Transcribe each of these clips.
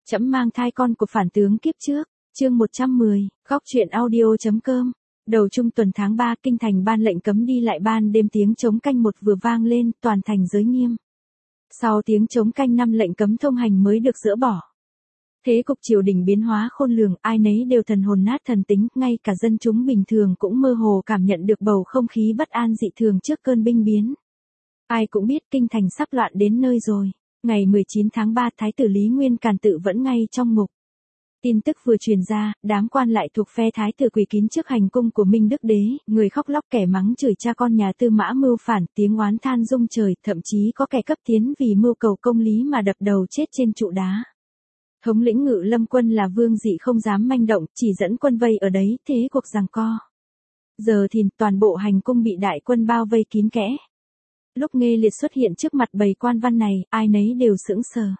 Trẫm mang thai con của phản tướng kiếp trước, chương 110, góc truyện audio.com. Đầu trung tuần tháng 3, kinh thành ban lệnh cấm đi lại ban đêm, tiếng trống canh 1 vừa vang lên, toàn thành giới nghiêm. Sau tiếng trống canh 5, lệnh cấm thông hành mới được dỡ bỏ. Thế cục triều đình biến hóa khôn lường, ai nấy đều thần hồn nát thần tính, ngay cả dân chúng bình thường cũng mơ hồ cảm nhận được bầu không khí bất an dị thường trước cơn binh biến. Ai cũng biết kinh thành sắp loạn đến nơi rồi. Ngày 19 tháng 3, Thái tử Lý Nguyên Càn tự vẫn ngay trong ngục. Tin tức vừa truyền ra, đám quan lại thuộc phe Thái tử quỳ kín trước hành cung của Minh Đức Đế, người khóc lóc kẻ mắng chửi cha con nhà Tư Mã mưu phản, tiếng oán than rung trời, thậm chí có kẻ cấp tiến vì mưu cầu công lý mà đập đầu chết trên trụ đá. Thống lĩnh Ngự Lâm quân là Vương Dị không dám manh động, chỉ dẫn quân vây ở đấy, thế cuộc giằng co. Giờ thì toàn bộ hành cung bị đại quân bao vây kín kẽ. Lúc Nghê Liệt xuất hiện trước mặt bầy quan văn này, ai nấy đều sững sờ.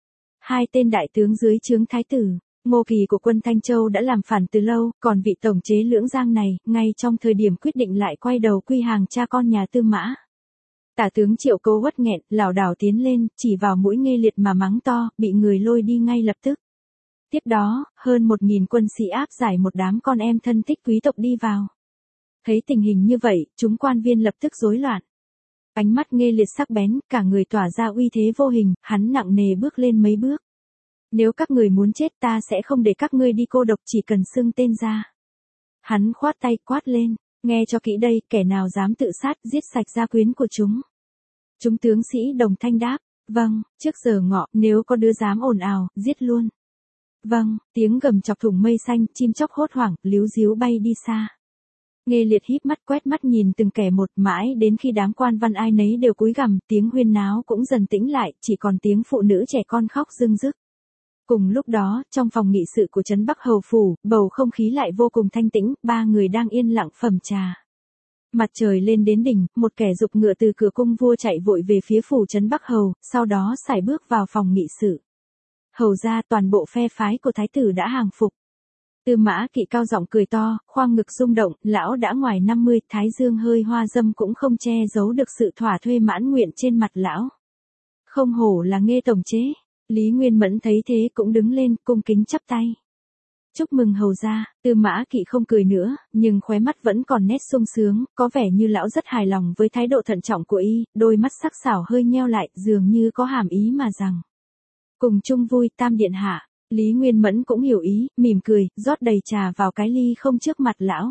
Hai tên đại tướng dưới trướng thái tử, Ngô Kỳ của quân Thanh Châu đã làm phản từ lâu, còn vị tổng chế Lưỡng Giang này, ngay trong thời điểm quyết định lại quay đầu quy hàng cha con nhà Tư Mã. Tả tướng Triệu Câu uất nghẹn, lảo đảo tiến lên, chỉ vào mũi Nghê Liệt mà mắng to, bị người lôi đi ngay lập tức. Tiếp đó, hơn 1.000 quân sĩ áp giải một đám con em thân thích quý tộc đi vào. Thấy tình hình như vậy, chúng quan viên lập tức rối loạn. Ánh mắt Nghê Liệt sắc bén, cả người tỏa ra uy thế vô hình, hắn nặng nề bước lên mấy bước. Nếu các người muốn chết, ta sẽ không để các ngươi đi cô độc, chỉ cần xưng tên ra. Hắn khoát tay quát lên, nghe cho kỹ đây, kẻ nào dám tự sát, giết sạch gia quyến của chúng. Chúng tướng sĩ đồng thanh đáp, vâng, trước giờ ngọ, nếu có đứa dám ồn ào, giết luôn. Vâng, tiếng gầm chọc thủng mây xanh, chim chóc hốt hoảng, líu ríu bay đi xa. Nghê Liệt híp mắt quét mắt nhìn từng kẻ một, mãi đến khi đám quan văn ai nấy đều cúi gằm, tiếng huyên náo cũng dần tĩnh lại, chỉ còn tiếng phụ nữ trẻ con khóc rưng rức. Cùng lúc đó, trong phòng nghị sự của trấn Bắc Hầu phủ, bầu không khí lại vô cùng thanh tĩnh, ba người đang yên lặng phẩm trà. Mặt trời lên đến đỉnh, một kẻ giục ngựa từ cửa cung vua chạy vội về phía phủ trấn Bắc Hầu, sau đó sải bước vào phòng nghị sự. Hầu ra, toàn bộ phe phái của thái tử đã hàng phục. Tư Mã Kỵ cao giọng cười to, khoang ngực rung động, lão đã ngoài 50, thái dương hơi hoa dâm cũng không che giấu được sự thỏa thuê mãn nguyện trên mặt lão. Không hổ là Nghê tổng chế. Lý Nguyên Mẫn thấy thế cũng đứng lên, cung kính chắp tay. Chúc mừng hầu gia. Tư Mã Kỵ không cười nữa, nhưng khóe mắt vẫn còn nét sung sướng, có vẻ như lão rất hài lòng với thái độ thận trọng của y, đôi mắt sắc sảo hơi nheo lại, dường như có hàm ý mà rằng. Cùng chung vui, Tam điện hạ. Lý Nguyên Mẫn cũng hiểu ý, mỉm cười, rót đầy trà vào cái ly không trước mặt lão.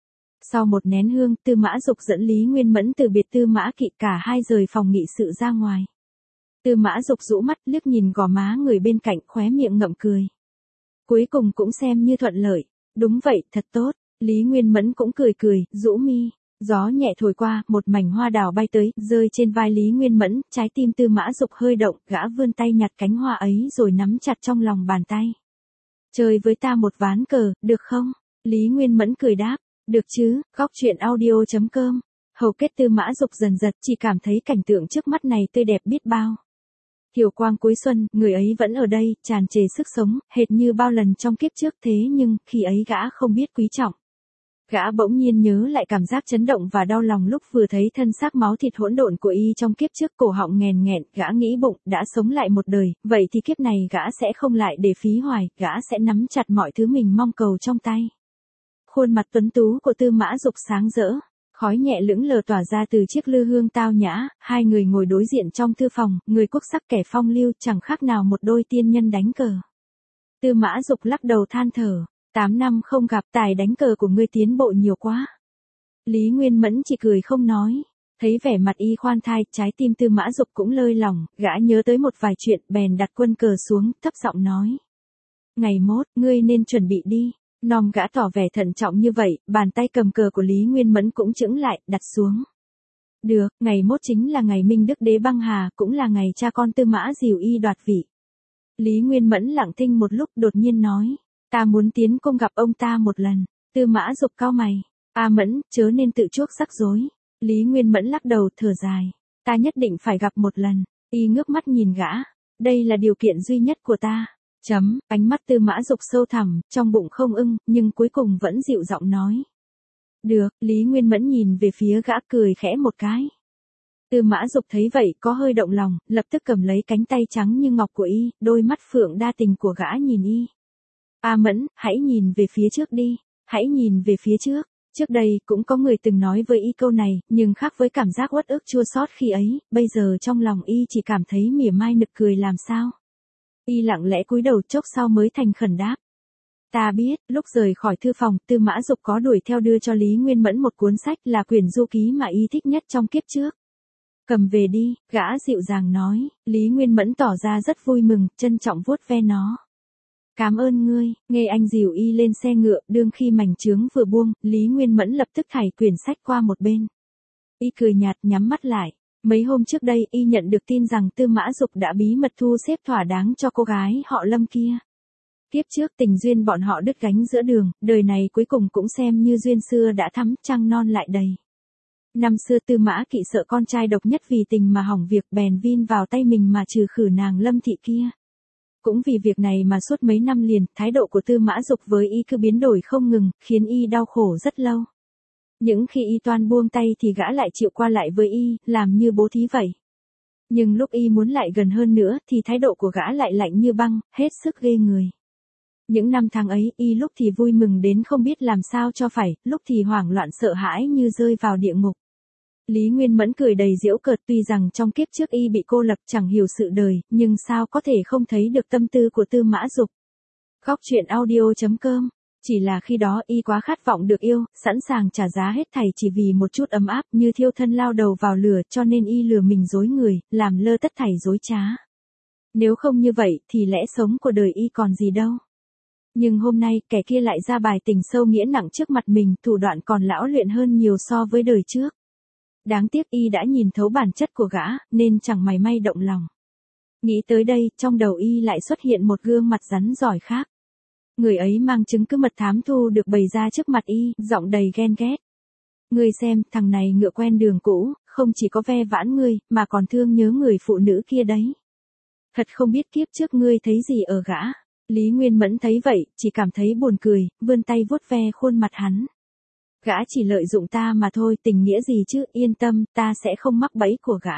Sau một nén hương, Tư Mã Dục dẫn Lý Nguyên Mẫn từ biệt Tư Mã Kỵ, cả hai rời phòng nghị sự ra ngoài. Tư Mã Dục rũ mắt liếc nhìn gò má người bên cạnh, khóe miệng ngậm cười. Cuối cùng cũng xem như thuận lợi. Đúng vậy, thật tốt. Lý Nguyên Mẫn cũng cười cười, rũ mi. Gió nhẹ thổi qua, một mảnh hoa đào bay tới, rơi trên vai Lý Nguyên Mẫn, trái tim Tư Mã Dục hơi động, gã vươn tay nhặt cánh hoa ấy rồi nắm chặt trong lòng bàn tay. Chơi với ta một ván cờ, được không? Lý Nguyên Mẫn cười đáp, được chứ, góc truyện audio.com. Hầu kết Tư Mã Dục dần giật, chỉ cảm thấy cảnh tượng trước mắt này tươi đẹp biết bao. Kiều quang cuối xuân, người ấy vẫn ở đây, tràn trề sức sống, hệt như bao lần trong kiếp trước, thế nhưng, khi ấy gã không biết quý trọng. Gã bỗng nhiên nhớ lại cảm giác chấn động và đau lòng lúc vừa thấy thân xác máu thịt hỗn độn của y trong kiếp trước, cổ họng nghèn nghẹn, gã nghĩ bụng, đã sống lại một đời, vậy thì kiếp này gã sẽ không lại để phí hoài, gã sẽ nắm chặt mọi thứ mình mong cầu trong tay. Khuôn mặt tuấn tú của Tư Mã Dục sáng rỡ. Khói nhẹ lững lờ tỏa ra từ chiếc lư hương tao nhã, hai người ngồi đối diện trong thư phòng, người quốc sắc kẻ phong lưu, chẳng khác nào một đôi tiên nhân đánh cờ. Tư Mã Dục lắc đầu than thở, 8 năm không gặp, tài đánh cờ của ngươi tiến bộ nhiều quá. Lý Nguyên Mẫn chỉ cười không nói, thấy vẻ mặt y khoan thai, trái tim Tư Mã Dục cũng lơi lỏng, gã nhớ tới một vài chuyện, bèn đặt quân cờ xuống, thấp giọng nói. Ngày mốt, ngươi nên chuẩn bị đi. Nom gã tỏ vẻ thận trọng như vậy, bàn tay cầm cờ của Lý Nguyên Mẫn cũng chững lại, đặt xuống. Được, ngày mốt chính là ngày Minh Đức Đế băng hà, cũng là ngày cha con Tư Mã Dìu y đoạt vị. Lý Nguyên Mẫn lặng thinh một lúc, đột nhiên nói, ta muốn tiến cung gặp ông ta một lần. Tư Mã Dục cau mày, Mẫn, chớ nên tự chuốc rắc rối. Lý Nguyên Mẫn lắc đầu thở dài, ta nhất định phải gặp một lần. Y ngước mắt nhìn gã, đây là điều kiện duy nhất của ta. Ánh mắt Tư Mã Dục sâu thẳm, trong bụng không ưng, nhưng cuối cùng vẫn dịu giọng nói. Được, Lý Nguyên Mẫn nhìn về phía gã cười khẽ một cái. Tư Mã Dục thấy vậy có hơi động lòng, lập tức cầm lấy cánh tay trắng như ngọc của y, đôi mắt phượng đa tình của gã nhìn y. A Mẫn, hãy nhìn về phía trước đi, hãy nhìn về phía trước. Trước đây cũng có người từng nói với y câu này, nhưng khác với cảm giác uất ức chua xót khi ấy, bây giờ trong lòng y chỉ cảm thấy mỉa mai nực cười làm sao. Y lặng lẽ cúi đầu chốc sau mới thành khẩn đáp. Ta biết, lúc rời khỏi thư phòng, Tư Mã Dục có đuổi theo đưa cho Lý Nguyên Mẫn một cuốn sách là quyển du ký mà y thích nhất trong kiếp trước. Cầm về đi, gã dịu dàng nói, Lý Nguyên Mẫn tỏ ra rất vui mừng, trân trọng vuốt ve nó. Cảm ơn ngươi, nghe anh dìu y lên xe ngựa, đương khi mảnh chướng vừa buông, Lý Nguyên Mẫn lập tức thảy quyển sách qua một bên. Y cười nhạt nhắm mắt lại. Mấy hôm trước đây y nhận được tin rằng Tư Mã Dục đã bí mật thu xếp thỏa đáng cho cô gái họ Lâm kia. Kiếp trước tình duyên bọn họ đứt gánh giữa đường, đời này cuối cùng cũng xem như duyên xưa đã thắm, trăng non lại đầy. Năm xưa Tư Mã Kỵ sợ con trai độc nhất vì tình mà hỏng việc bèn vin vào tay mình mà trừ khử nàng Lâm thị kia. Cũng vì việc này mà suốt mấy năm liền, thái độ của Tư Mã Dục với y cứ biến đổi không ngừng, khiến y đau khổ rất lâu. Những khi y toan buông tay thì gã lại chịu qua lại với y, làm như bố thí vậy. Nhưng lúc y muốn lại gần hơn nữa thì thái độ của gã lại lạnh như băng, hết sức ghê người. Những năm tháng ấy, y lúc thì vui mừng đến không biết làm sao cho phải, lúc thì hoảng loạn sợ hãi như rơi vào địa ngục. Lý Nguyên Mẫn cười đầy giễu cợt, tuy rằng trong kiếp trước y bị cô lập chẳng hiểu sự đời, nhưng sao có thể không thấy được tâm tư của Tư Mã Dục. Khóc chuyện audio.com. Chỉ là khi đó y quá khát vọng được yêu, sẵn sàng trả giá hết thảy chỉ vì một chút ấm áp, như thiêu thân lao đầu vào lửa, cho nên y lừa mình dối người, làm lơ tất thảy dối trá. Nếu không như vậy thì lẽ sống của đời y còn gì đâu. Nhưng hôm nay kẻ kia lại ra bài tình sâu nghĩa nặng trước mặt mình, thủ đoạn còn lão luyện hơn nhiều so với đời trước. Đáng tiếc y đã nhìn thấu bản chất của gã, nên chẳng mảy may động lòng. Nghĩ tới đây, trong đầu y lại xuất hiện một gương mặt rắn giỏi khác. Người ấy mang chứng cứ mật thám thu được bày ra trước mặt y, giọng đầy ghen ghét. Ngươi xem, thằng này ngựa quen đường cũ, không chỉ có ve vãn ngươi, mà còn thương nhớ người phụ nữ kia đấy. Thật không biết kiếp trước ngươi thấy gì ở gã. Lý Nguyên Mẫn thấy vậy, chỉ cảm thấy buồn cười, vươn tay vuốt ve khuôn mặt hắn. Gã chỉ lợi dụng ta mà thôi, tình nghĩa gì chứ, yên tâm, ta sẽ không mắc bẫy của gã.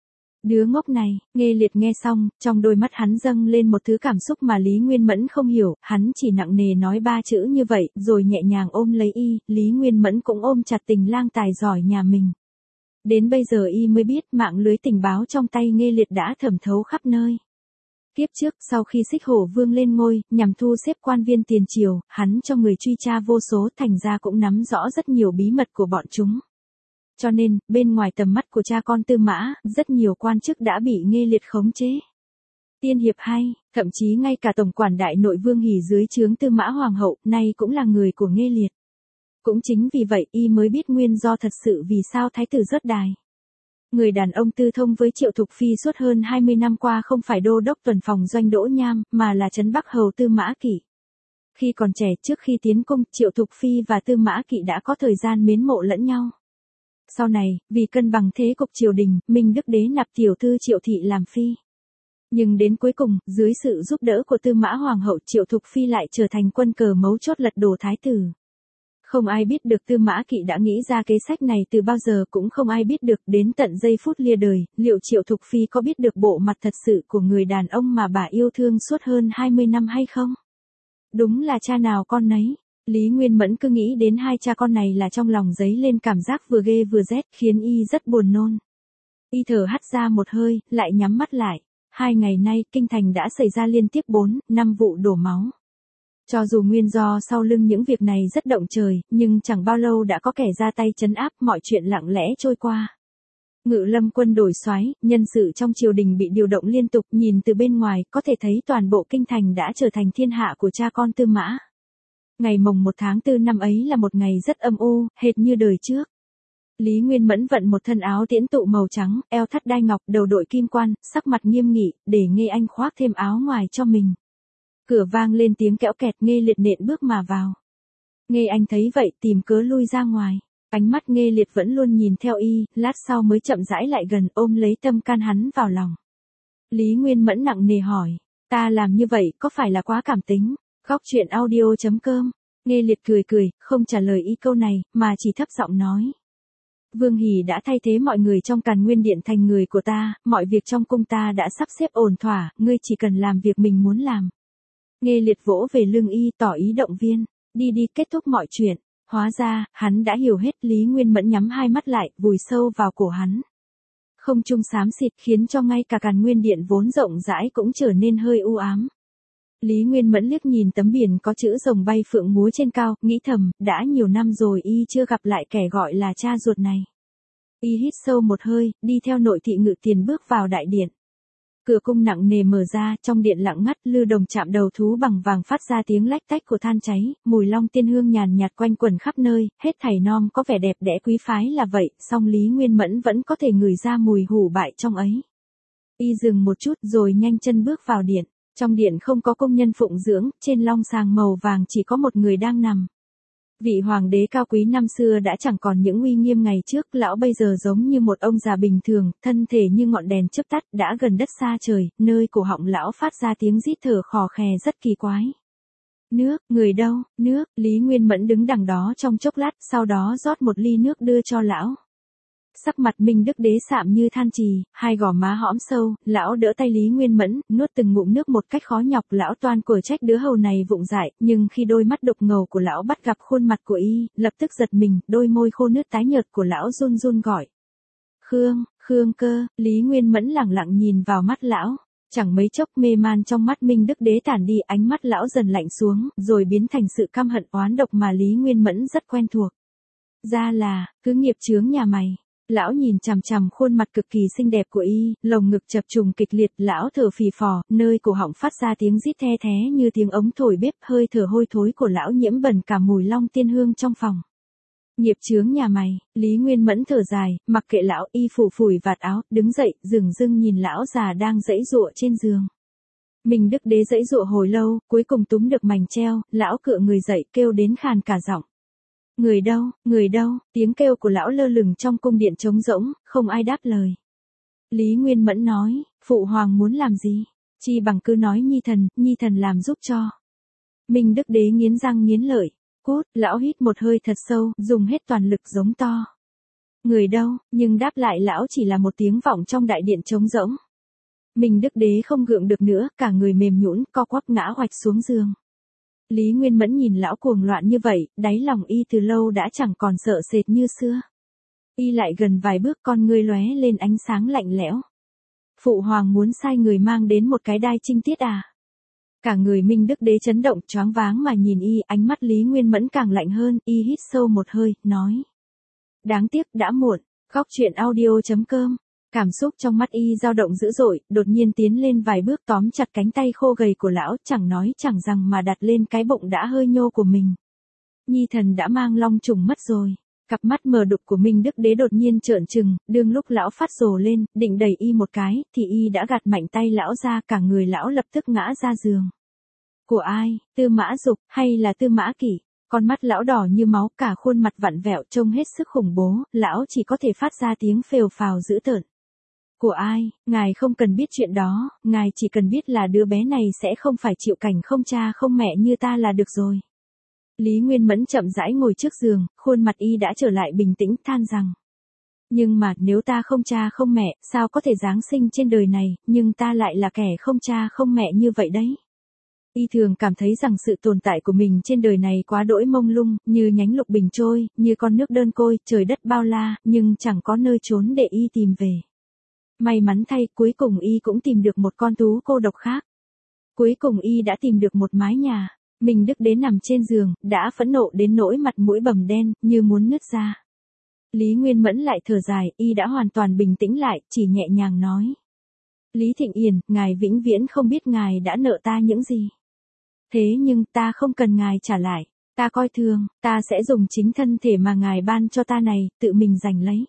Đứa ngốc này, Nghe Liệt nghe xong, trong đôi mắt hắn dâng lên một thứ cảm xúc mà Lý Nguyên Mẫn không hiểu, hắn chỉ nặng nề nói 3 chữ như vậy, rồi nhẹ nhàng ôm lấy y, Lý Nguyên Mẫn cũng ôm chặt tình lang tài giỏi nhà mình. Đến bây giờ y mới biết mạng lưới tình báo trong tay Nghe Liệt đã thẩm thấu khắp nơi. Kiếp trước, sau khi Xích Hổ Vương lên ngôi, nhằm thu xếp quan viên tiền triều, hắn cho người truy tra vô số, thành ra cũng nắm rõ rất nhiều bí mật của bọn chúng. Cho nên, bên ngoài tầm mắt của cha con Tư Mã, rất nhiều quan chức đã bị Nghe Liệt khống chế. Tiên hiệp hay, thậm chí ngay cả tổng quản đại nội Vương Hỉ dưới trướng Tư Mã Hoàng hậu, nay cũng là người của Nghe Liệt. Cũng chính vì vậy y mới biết nguyên do thật sự vì sao thái tử rớt đài. Người đàn ông tư thông với Triệu Thục Phi suốt hơn 20 năm qua không phải đô đốc tuần phòng Doanh Đỗ Nham, mà là Trấn Bắc Hầu Tư Mã Kỵ. Khi còn trẻ, trước khi tiến cung, Triệu Thục Phi và Tư Mã Kỵ đã có thời gian mến mộ lẫn nhau. Sau này, vì cân bằng thế cục triều đình, Minh Đức Đế nạp tiểu thư Triệu Thị làm phi. Nhưng đến cuối cùng, dưới sự giúp đỡ của Tư Mã Hoàng hậu, Triệu Thục Phi lại trở thành quân cờ mấu chốt lật đổ thái tử. Không ai biết được Tư Mã Kỵ đã nghĩ ra kế sách này từ bao giờ, cũng không ai biết được đến tận giây phút lia đời, liệu Triệu Thục Phi có biết được bộ mặt thật sự của người đàn ông mà bà yêu thương suốt hơn 20 năm hay không? Đúng là cha nào con nấy. Lý Nguyên Mẫn cứ nghĩ đến hai cha con này là trong lòng dấy lên cảm giác vừa ghê vừa rét, khiến y rất buồn nôn. Y thở hắt ra một hơi, lại nhắm mắt lại. 2 ngày nay, kinh thành đã xảy ra liên tiếp 4-5 vụ đổ máu. Cho dù nguyên do sau lưng những việc này rất động trời, nhưng chẳng bao lâu đã có kẻ ra tay trấn áp, mọi chuyện lặng lẽ trôi qua. Ngự Lâm quân đổi soái, nhân sự trong triều đình bị điều động liên tục, nhìn từ bên ngoài, có thể thấy toàn bộ kinh thành đã trở thành thiên hạ của cha con Tư Mã. Ngày mồng 1 tháng 4 năm ấy là một ngày rất âm u, hệt như đời trước. Lý Nguyên Mẫn vận một thân áo tiễn tụ màu trắng, eo thắt đai ngọc, đầu đội kim quan, sắc mặt nghiêm nghị, để Nghe Anh khoác thêm áo ngoài cho mình. Cửa vang lên tiếng kẽo kẹt, Nghe Liệt nện bước mà vào. Nghe Anh thấy vậy tìm cớ lui ra ngoài. Ánh mắt Nghe Liệt vẫn luôn nhìn theo y, lát sau mới chậm rãi lại gần, ôm lấy tâm can hắn vào lòng. Lý Nguyên Mẫn nặng nề hỏi, ta làm như vậy có phải là quá cảm tính? Khóc chuyện audio.com. Nghe Liệt cười cười, không trả lời y câu này, mà chỉ thấp giọng nói. Vương Hỷ đã thay thế mọi người trong Càn Nguyên Điện thành người của ta, mọi việc trong cung ta đã sắp xếp ổn thỏa, ngươi chỉ cần làm việc mình muốn làm. Nghê Liệt vỗ về lưng y tỏ ý động viên, đi đi kết thúc mọi chuyện. Hóa ra, hắn đã hiểu hết. Lý Nguyên Mẫn nhắm hai mắt lại, vùi sâu vào cổ hắn. Không trung xám xịt khiến cho ngay cả Càn Nguyên Điện vốn rộng rãi cũng trở nên hơi u ám. Lý Nguyên Mẫn liếc nhìn tấm biển có chữ rồng bay phượng múa trên cao, nghĩ thầm, đã nhiều năm rồi y chưa gặp lại kẻ gọi là cha ruột này. Y hít sâu một hơi, đi theo nội thị Ngự Tiền bước vào đại điện. Cửa cung nặng nề mở ra, trong điện lặng ngắt, lư đồng chạm đầu thú bằng vàng phát ra tiếng lách tách của than cháy, mùi long tiên hương nhàn nhạt quanh quẩn khắp nơi, hết thảy nom có vẻ đẹp đẽ quý phái là vậy, song Lý Nguyên Mẫn vẫn có thể ngửi ra mùi hủ bại trong ấy. Y dừng một chút rồi nhanh chân bước vào điện. Trong điện không có công nhân phụng dưỡng, trên long sàng màu vàng chỉ có một người đang nằm. Vị hoàng đế cao quý năm xưa đã chẳng còn những uy nghiêm ngày trước, lão bây giờ giống như một ông già bình thường, thân thể như ngọn đèn chớp tắt, đã gần đất xa trời, nơi cổ họng lão phát ra tiếng rít thở khò khè rất kỳ quái. Nước, người đâu, nước, Lý Nguyên Mẫn đứng đằng đó trong chốc lát, sau đó rót một ly nước đưa cho lão. Sắc mặt Minh Đức Đế sạm như than trì, hai gò má hõm sâu, lão đỡ tay Lý Nguyên Mẫn, nuốt từng ngụm nước một cách khó nhọc, lão toan của trách đứa hầu này vụng dại, nhưng khi đôi mắt đục ngầu của lão bắt gặp khuôn mặt của y, lập tức giật mình, đôi môi khô nước tái nhợt của lão run run gọi. Khương Cơ, Lý Nguyên Mẫn lẳng lặng nhìn vào mắt lão. Chẳng mấy chốc mê man trong mắt Minh Đức Đế tản đi, ánh mắt lão dần lạnh xuống, rồi biến thành sự căm hận oán độc mà Lý Nguyên Mẫn rất quen thuộc. Ra là, cứ nghiệp chướng nhà mày. Lão nhìn chằm chằm khuôn mặt cực kỳ xinh đẹp của y, lồng ngực chập trùng kịch liệt, lão thở phì phò, nơi cổ họng phát ra tiếng rít the thé như tiếng ống thổi bếp, hơi thở hôi thối của lão nhiễm bẩn cả mùi long tiên hương trong phòng. Nghiệp chướng nhà mày, Lý Nguyên Mẫn thở dài, mặc kệ lão, y phủ phủi vạt áo, đứng dậy, dửng dưng nhìn lão già đang giãy giụa trên giường. Minh Đức Đế giãy giụa hồi lâu, cuối cùng túm được mành treo, lão cựa người dậy, kêu đến khàn cả giọng. Người đâu, tiếng kêu của lão lơ lửng trong cung điện trống rỗng, không ai đáp lời. Lý Nguyên Mẫn nói, phụ hoàng muốn làm gì? Chi bằng cứ nói nhi thần làm giúp cho. Minh Đức Đế nghiến răng nghiến lợi, cút, lão hít một hơi thật sâu, dùng hết toàn lực giống to. Người đâu, nhưng đáp lại lão chỉ là một tiếng vọng trong đại điện trống rỗng. Minh Đức Đế không gượng được nữa, cả người mềm nhũn, co quắp ngã hoạch xuống giường. Lý Nguyên Mẫn nhìn lão cuồng loạn như vậy, đáy lòng y từ lâu đã chẳng còn sợ sệt như xưa. Y lại gần vài bước, con ngươi lóe lên ánh sáng lạnh lẽo. Phụ hoàng muốn sai người mang đến một cái đai trinh tiết à? Cả người Minh Đức Đế chấn động, choáng váng mà nhìn y, ánh mắt Lý Nguyên Mẫn càng lạnh hơn, y hít sâu một hơi, nói. Đáng tiếc đã muộn. Góc truyện audio.com. Cảm xúc trong mắt y dao động dữ dội, đột nhiên tiến lên vài bước tóm chặt cánh tay khô gầy của lão, chẳng nói chẳng rằng mà đặt lên cái bụng đã hơi nhô của mình. Nhi thần đã mang long trùng mất rồi. Cặp mắt mờ đục của Minh Đức Đế đột nhiên trợn trừng, đương lúc lão phát rồ lên, định đẩy y một cái, thì y đã gạt mạnh tay lão ra, cả người lão lập tức ngã ra giường. Của ai, Tư Mã Dục, hay là Tư Mã Kỷ? Con mắt lão đỏ như máu, cả khuôn mặt vặn vẹo trông hết sức khủng bố, lão chỉ có thể phát ra tiếng phều phào dữ tợn. Của ai, ngài không cần biết chuyện đó, ngài chỉ cần biết là đứa bé này sẽ không phải chịu cảnh không cha không mẹ như ta là được rồi. Lý Nguyên Mẫn chậm rãi ngồi trước giường, khuôn mặt y đã trở lại bình tĩnh, than rằng. Nhưng mà, nếu ta không cha không mẹ, sao có thể giáng sinh trên đời này, nhưng ta lại là kẻ không cha không mẹ như vậy đấy. Y thường cảm thấy rằng sự tồn tại của mình trên đời này quá đỗi mông lung, như nhánh lục bình trôi, như con nước đơn côi, trời đất bao la, nhưng chẳng có nơi trốn để y tìm về. May mắn thay, cuối cùng y cũng tìm được một con thú cô độc khác. Cuối cùng y đã tìm được một mái nhà. Minh Đức Đế nằm trên giường, đã phẫn nộ đến nỗi mặt mũi bầm đen, như muốn nứt ra. Lý Nguyên Mẫn lại thở dài, y đã hoàn toàn bình tĩnh lại, chỉ nhẹ nhàng nói. Lý Thịnh Yển, ngài vĩnh viễn không biết ngài đã nợ ta những gì. Thế nhưng ta không cần ngài trả lại, ta coi thường, ta sẽ dùng chính thân thể mà ngài ban cho ta này, tự mình giành lấy.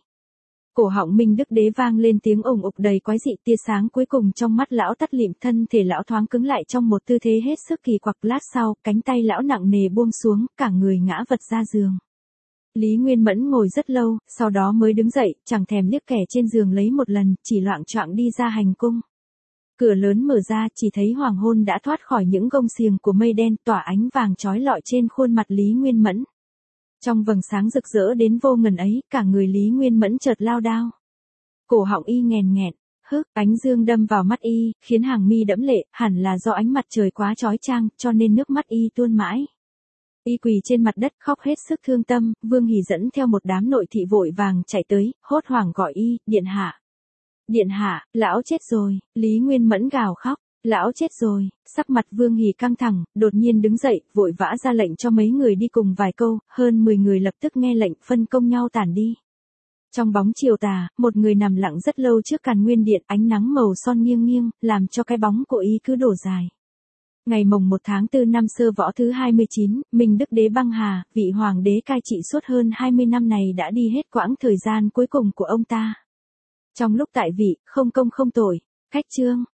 Cổ họng Minh Đức Đế vang lên tiếng ồng ục đầy quái dị, tia sáng cuối cùng trong mắt lão tắt lịm, thân thể lão thoáng cứng lại trong một tư thế hết sức kỳ quặc, lát sau, cánh tay lão nặng nề buông xuống, cả người ngã vật ra giường. Lý Nguyên Mẫn ngồi rất lâu, sau đó mới đứng dậy, chẳng thèm liếc kẻ trên giường lấy một lần, chỉ loạng choạng đi ra hành cung. Cửa lớn mở ra, chỉ thấy hoàng hôn đã thoát khỏi những gông xiềng của mây đen, tỏa ánh vàng chói lọi trên khuôn mặt Lý Nguyên Mẫn. Trong vầng sáng rực rỡ đến vô ngần ấy, cả người Lý Nguyên Mẫn chợt lao đao. Cổ họng y nghèn nghẹn, ánh dương đâm vào mắt y, khiến hàng mi đẫm lệ, hẳn là do ánh mặt trời quá chói chang, cho nên nước mắt y tuôn mãi. Y quỳ trên mặt đất khóc hết sức thương tâm, Vương Hỉ dẫn theo một đám nội thị vội vàng chạy tới, hốt hoảng gọi y, điện hạ. Điện hạ, lão chết rồi, Lý Nguyên Mẫn gào khóc, lão chết rồi, sắc mặt Vương Hỉ căng thẳng, đột nhiên đứng dậy, vội vã ra lệnh cho mấy người đi cùng vài câu, hơn 10 người lập tức nghe lệnh phân công nhau tản đi. Trong bóng chiều tà, một người nằm lặng rất lâu trước Càn Nguyên Điện, ánh nắng màu son nghiêng nghiêng, làm cho cái bóng của y cứ đổ dài. Ngày mồng 1 tháng 4 năm Sơ Võ thứ 29, Minh Đức Đế băng hà, vị hoàng đế cai trị suốt hơn 20 năm này đã đi hết quãng thời gian cuối cùng của ông ta. Trong lúc tại vị, không công không tội, khách trương,